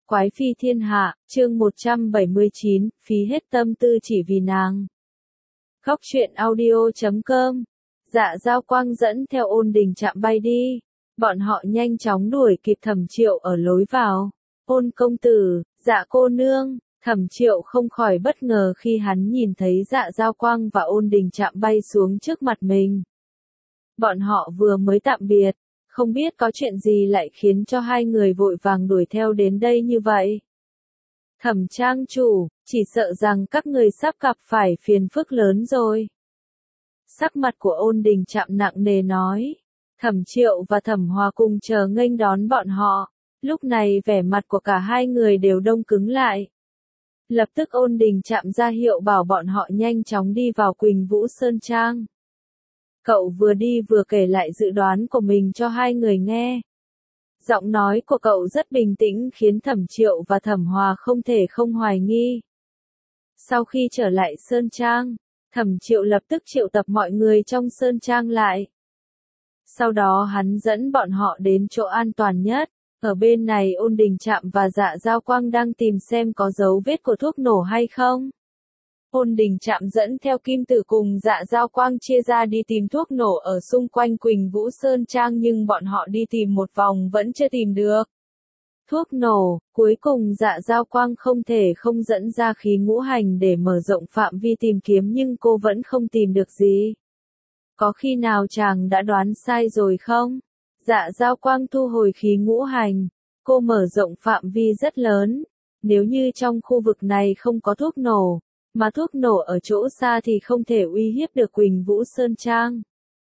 Quái phi thiên hạ, chương 179, phí hết tâm tư chỉ vì nàng. Khóc chuyện audio.com. Dạ Giao Quang dẫn theo Ôn Đình Trạm bay đi. Bọn họ nhanh chóng đuổi kịp Thẩm Triệu ở lối vào. Ôn công tử, Dạ cô nương. Thẩm Triệu không khỏi bất ngờ khi hắn nhìn thấy Dạ Giao Quang và Ôn Đình Trạm bay xuống trước mặt mình. Bọn họ vừa mới tạm biệt. Không biết có chuyện gì lại khiến cho hai người vội vàng đuổi theo đến đây như vậy. Thẩm trang chủ, chỉ sợ rằng các người sắp gặp phải phiền phức lớn rồi. Sắc mặt của Ôn Đình Trạm nặng nề nói. Thẩm Triệu và Thẩm Hòa cùng chờ nghênh đón bọn họ. Lúc này vẻ mặt của cả hai người đều đông cứng lại. Lập tức Ôn Đình Trạm ra hiệu bảo bọn họ nhanh chóng đi vào Quỳnh Vũ Sơn Trang. Cậu vừa đi vừa kể lại dự đoán của mình cho hai người nghe. Giọng nói của cậu rất bình tĩnh khiến Thẩm Triệu và Thẩm Hòa không thể không hoài nghi. Sau khi trở lại Sơn Trang, Thẩm Triệu lập tức triệu tập mọi người trong Sơn Trang lại. Sau đó hắn dẫn bọn họ đến chỗ an toàn nhất. Ở bên này Ôn Đình Trạm và Dạ Giao Quang đang tìm xem có dấu vết của thuốc nổ hay không. Ôn Đình Trạm dẫn theo Kim Tử cùng Dạ Giao Quang chia ra đi tìm thuốc nổ ở xung quanh Quỳnh Vũ Sơn Trang nhưng bọn họ đi tìm một vòng vẫn chưa tìm được. Thuốc nổ, cuối cùng Dạ Giao Quang không thể không dẫn ra khí ngũ hành để mở rộng phạm vi tìm kiếm nhưng cô vẫn không tìm được gì. Có khi nào chàng đã đoán sai rồi không? Dạ Giao Quang thu hồi khí ngũ hành, cô mở rộng phạm vi rất lớn. Nếu như trong khu vực này không có thuốc nổ, mà thuốc nổ ở chỗ xa thì không thể uy hiếp được Quỳnh Vũ Sơn Trang.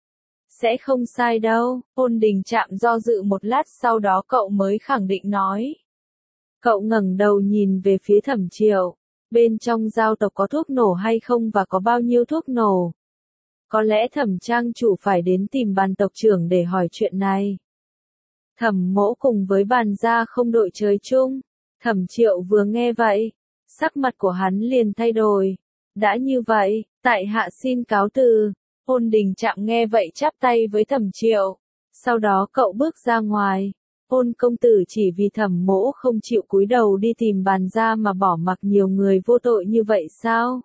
Sẽ không sai đâu, Ôn Đình Trạm do dự một lát sau đó cậu mới khẳng định nói. Cậu ngẩng đầu nhìn về phía Thẩm Triệu, bên trong giao tộc có thuốc nổ hay không và có bao nhiêu thuốc nổ? Có lẽ Thẩm trang chủ phải đến tìm Bàn tộc trưởng để hỏi chuyện này. Thẩm Mỗ cùng với Bàn gia không đội trời chung. Thẩm Triệu vừa nghe vậy, sắc mặt của hắn liền thay đổi. Đã như vậy, tại hạ xin cáo từ. Ôn Đình Trạm nghe vậy chắp tay với Thẩm Triệu. Sau đó cậu bước ra ngoài. Ôn công tử chỉ vì Thẩm Mỗ không chịu cúi đầu đi tìm Bàn gia mà bỏ mặc nhiều người vô tội như vậy sao?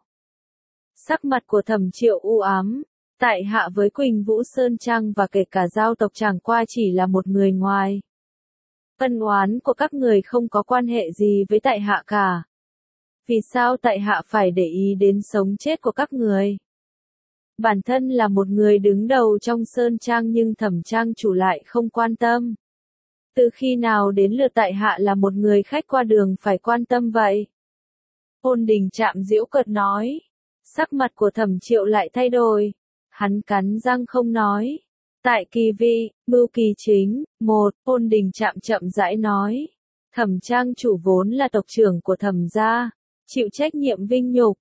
Sắc mặt của Thẩm Triệu u ám. Tại hạ với Quỳnh Vũ Sơn Trang và kể cả giao tộc chẳng qua chỉ là một người ngoài. Ân oán của các người không có quan hệ gì với tại hạ cả. Vì sao tại hạ phải để ý đến sống chết của các người? Bản thân là một người đứng đầu trong Sơn Trang nhưng Thẩm trang chủ lại không quan tâm. Từ khi nào đến lượt tại hạ là một người khách qua đường phải quan tâm vậy? Ôn Đình Trạm giễu cợt nói. Sắc mặt của Thẩm Triệu lại thay đổi. Hắn cắn răng không nói. Tại kỳ vị, mưu kỳ chính, Ôn Đình Trạm chậm rãi nói. Thẩm trang chủ vốn là tộc trưởng của Thẩm gia, chịu trách nhiệm vinh nhục,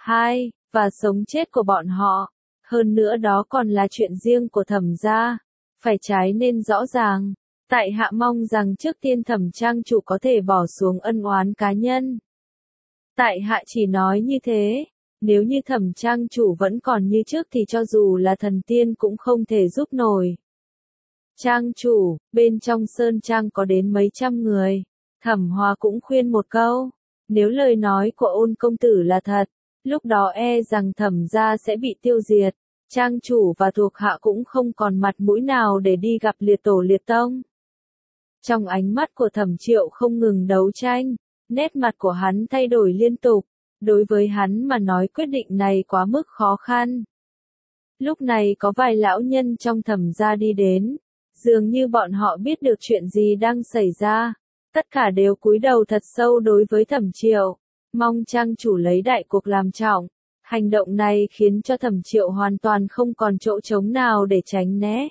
và sống chết của bọn họ. Hơn nữa đó còn là chuyện riêng của Thẩm gia, phải trái nên rõ ràng. Tại hạ mong rằng trước tiên Thẩm trang chủ có thể bỏ xuống ân oán cá nhân. Tại hạ chỉ nói như thế. Nếu như Thẩm trang chủ vẫn còn như trước thì cho dù là thần tiên cũng không thể giúp nổi. Trang chủ, bên trong Sơn Trang có đến mấy trăm người. Thẩm Hòa cũng khuyên một câu. Nếu lời nói của Ôn công tử là thật, lúc đó e rằng Thẩm gia sẽ bị tiêu diệt. Trang chủ và thuộc hạ cũng không còn mặt mũi nào để đi gặp liệt tổ liệt tông. Trong ánh mắt của Thẩm Triệu không ngừng đấu tranh, nét mặt của hắn thay đổi liên tục. Đối với hắn mà nói quyết định này quá mức khó khăn. Lúc này có vài lão nhân trong Thẩm gia đi đến, dường như bọn họ biết được chuyện gì đang xảy ra, tất cả đều cúi đầu thật sâu đối với Thẩm Triệu, mong trang chủ lấy đại cuộc làm trọng. Hành động này khiến cho Thẩm Triệu hoàn toàn không còn chỗ trống nào để tránh né.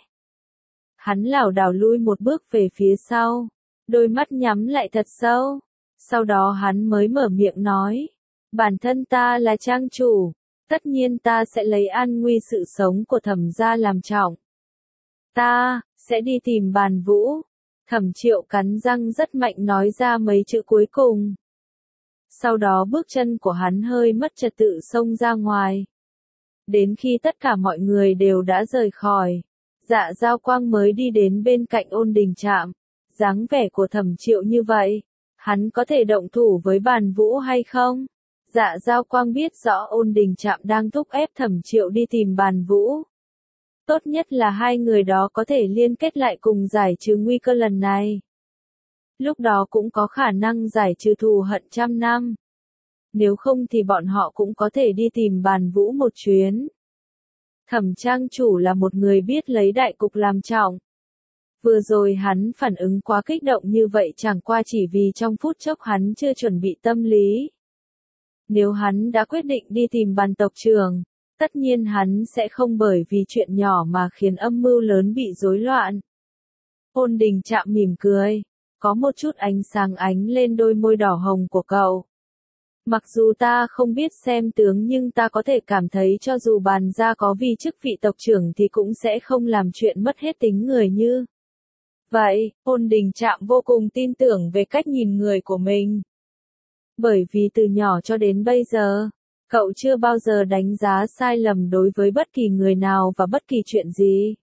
Hắn lảo đảo lui một bước về phía sau, đôi mắt nhắm lại thật sâu, sau đó hắn mới mở miệng nói. Bản thân ta là trang chủ, tất nhiên ta sẽ lấy an nguy sự sống của Thẩm gia làm trọng. Ta sẽ đi tìm Bàn Vũ. Thẩm Triệu cắn răng rất mạnh nói ra mấy chữ cuối cùng. Sau đó bước chân của hắn hơi mất trật tự xông ra ngoài. Đến khi tất cả mọi người đều đã rời khỏi, Dạ Giao Quang mới đi đến bên cạnh Ôn Đình Trạm. Dáng vẻ của Thẩm Triệu như vậy, Hắn có thể động thủ với Bàn Vũ hay không? Dạ Giao Quang biết rõ Ôn Đình Trạm đang thúc ép Thẩm Triệu đi tìm Bàn Vũ. Tốt nhất là hai người đó có thể liên kết lại cùng giải trừ nguy cơ lần này. Lúc đó cũng có khả năng giải trừ thù hận trăm năm. Nếu không thì bọn họ cũng có thể đi tìm Bàn Vũ một chuyến. Thẩm Trang chủ là một người biết lấy đại cục làm trọng. Vừa rồi hắn phản ứng quá kích động như vậy chẳng qua chỉ vì trong phút chốc hắn chưa chuẩn bị tâm lý. Nếu hắn đã quyết định đi tìm Bàn tộc trưởng, tất nhiên hắn sẽ không bởi vì chuyện nhỏ mà khiến âm mưu lớn bị rối loạn. Ôn Đình Trạm mỉm cười, có một chút ánh sáng ánh lên đôi môi đỏ hồng của cậu. Mặc dù ta không biết xem tướng nhưng ta có thể cảm thấy cho dù Bàn gia có vị chức vị tộc trưởng thì cũng sẽ không làm chuyện mất hết tính người như. Vậy, Ôn Đình Trạm vô cùng tin tưởng về cách nhìn người của mình. Bởi vì từ nhỏ cho đến bây giờ, cậu chưa bao giờ đánh giá sai lầm đối với bất kỳ người nào và bất kỳ chuyện gì.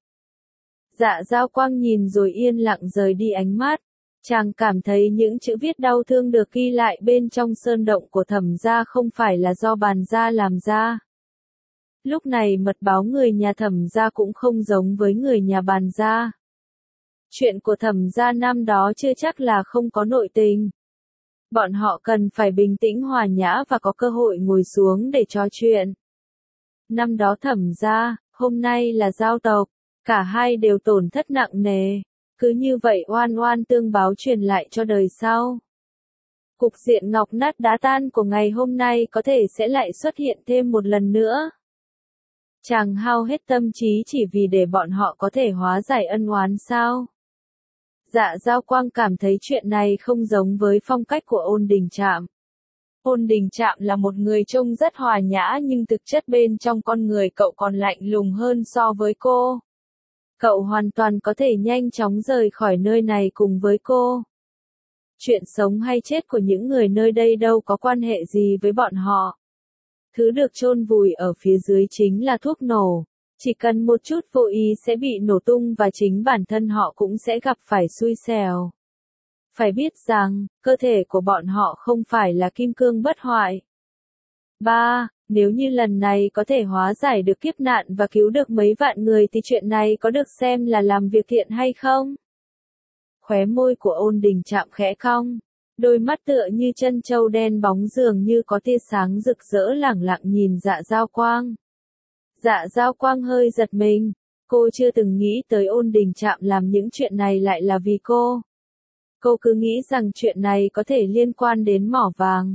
Dạ Giao Quang nhìn rồi yên lặng rời đi ánh mắt. Chàng cảm thấy những chữ viết đau thương được ghi lại bên trong sơn động của Thẩm gia không phải là do Bàn gia làm ra. Lúc này mật báo người nhà Thẩm gia cũng không giống với người nhà Bàn gia. Chuyện của Thẩm gia năm đó chưa chắc là không có nội tình. Bọn họ cần phải bình tĩnh hòa nhã và có cơ hội ngồi xuống để trò chuyện. Năm đó Thẩm gia, hôm nay là Giao tộc, cả hai đều tổn thất nặng nề. Cứ như vậy oan oan tương báo truyền lại cho đời sau. Cục diện ngọc nát đá tan của ngày hôm nay có thể sẽ lại xuất hiện thêm một lần nữa. Chàng hao hết tâm trí chỉ vì để bọn họ có thể hóa giải ân oán sao? Dạ Giao Quang cảm thấy chuyện này không giống với phong cách của Ôn Đình Trạm. Ôn Đình Trạm là một người trông rất hòa nhã nhưng thực chất bên trong con người cậu còn lạnh lùng hơn so với cô. Cậu hoàn toàn có thể nhanh chóng rời khỏi nơi này cùng với cô. Chuyện sống hay chết của những người nơi đây đâu có quan hệ gì với bọn họ. Thứ được chôn vùi ở phía dưới chính là thuốc nổ. Chỉ cần một chút vô ý sẽ bị nổ tung và chính bản thân họ cũng sẽ gặp phải xui xẻo. Phải biết rằng, cơ thể của bọn họ không phải là kim cương bất hoại. 3. Nếu như lần này có thể hóa giải được kiếp nạn và cứu được mấy vạn người thì chuyện này có được xem là làm việc thiện hay không? Khóe môi của Ôn Đình Trạm khẽ cong. Đôi mắt tựa như chân trâu đen bóng dường như có tia sáng rực rỡ lẳng lặng nhìn Dạ Giao Quang. Dạ Giao Quang hơi giật mình. Cô chưa từng nghĩ tới Ôn Đình Trạm làm những chuyện này lại là vì cô. Cô cứ nghĩ rằng chuyện này có thể liên quan đến mỏ vàng.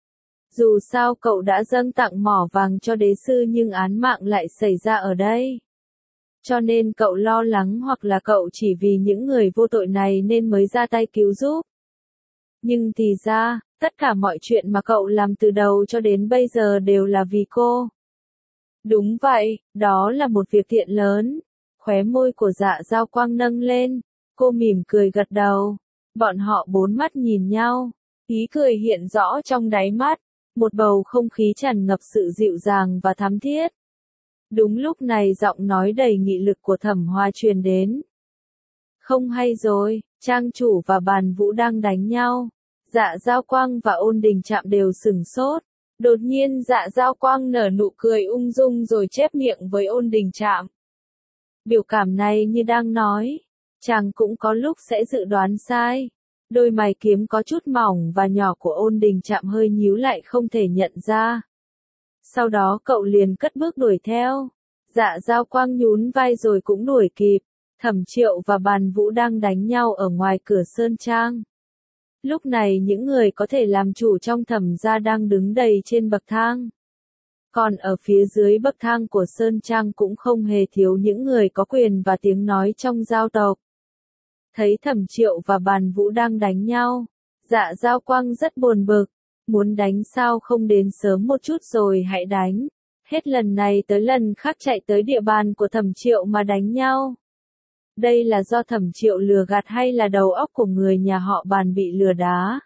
Dù sao cậu đã dâng tặng mỏ vàng cho đế sư nhưng án mạng lại xảy ra ở đây. Cho nên cậu lo lắng hoặc là cậu chỉ vì những người vô tội này nên mới ra tay cứu giúp. Nhưng thì ra, tất cả mọi chuyện mà cậu làm từ đầu cho đến bây giờ đều là vì cô. Đúng vậy, đó là một việc thiện lớn. Khóe môi của Dạ Giao Quang nâng lên, cô mỉm cười gật đầu. Bọn họ bốn mắt nhìn nhau, ý cười hiện rõ trong đáy mắt, một bầu không khí tràn ngập sự dịu dàng và thắm thiết. Đúng lúc này giọng nói đầy nghị lực của Thẩm Hoa truyền đến. Không hay rồi, Trang chủ và Bàn Vũ đang đánh nhau. Dạ Giao Quang và Ôn Đình Trạm đều sửng sốt. Đột nhiên Dạ Giao Quang nở nụ cười ung dung rồi chép miệng với Ôn Đình Trạm. Biểu cảm này như đang nói, chàng cũng có lúc sẽ dự đoán sai. Đôi mày kiếm có chút mỏng và nhỏ của Ôn Đình Trạm hơi nhíu lại không thể nhận ra. Sau đó cậu liền cất bước đuổi theo. Dạ Giao Quang nhún vai rồi cũng đuổi kịp. Thẩm Triệu và Bàn Vũ đang đánh nhau ở ngoài cửa sơn trang. Lúc này những người có thể làm chủ trong Thẩm gia đang đứng đầy trên bậc thang. Còn ở phía dưới bậc thang của sơn trang cũng không hề thiếu những người có quyền và tiếng nói trong giao tộc. Thấy Thẩm Triệu và Bàn Vũ đang đánh nhau, Dạ Giao Quang rất buồn bực. Muốn đánh sao không đến sớm một chút rồi hãy đánh. Hết lần này tới lần khác chạy tới địa bàn của Thẩm Triệu mà đánh nhau. Đây là do Thẩm Triệu lừa gạt hay là đầu óc của người nhà họ Bàn bị lừa đá?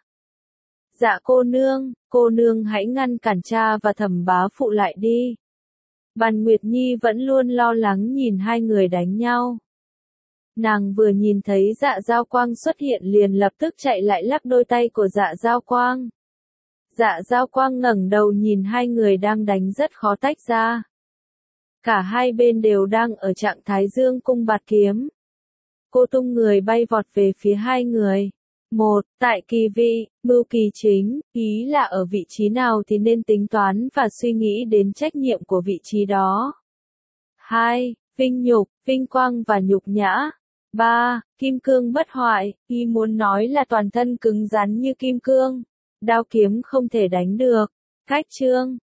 Dạ cô nương hãy ngăn cản cha và Thẩm bá phụ lại đi. Bàn Nguyệt Nhi vẫn luôn lo lắng nhìn hai người đánh nhau. Nàng vừa nhìn thấy Dạ Giao Quang xuất hiện liền lập tức chạy lại lắc đôi tay của Dạ Giao Quang. Dạ Giao Quang ngẩng đầu nhìn hai người đang đánh rất khó tách ra. Cả hai bên đều đang ở trạng thái dương cung bạt kiếm. Cô tung người bay vọt về phía hai người. Một, tại kỳ vị, mưu kỳ chính, ý là ở vị trí nào thì nên tính toán và suy nghĩ đến trách nhiệm của vị trí đó. 2. Vinh nhục, vinh quang và nhục nhã. 3. Kim cương bất hoại, ý muốn nói là toàn thân cứng rắn như kim cương. Đao kiếm không thể đánh được. Cách chương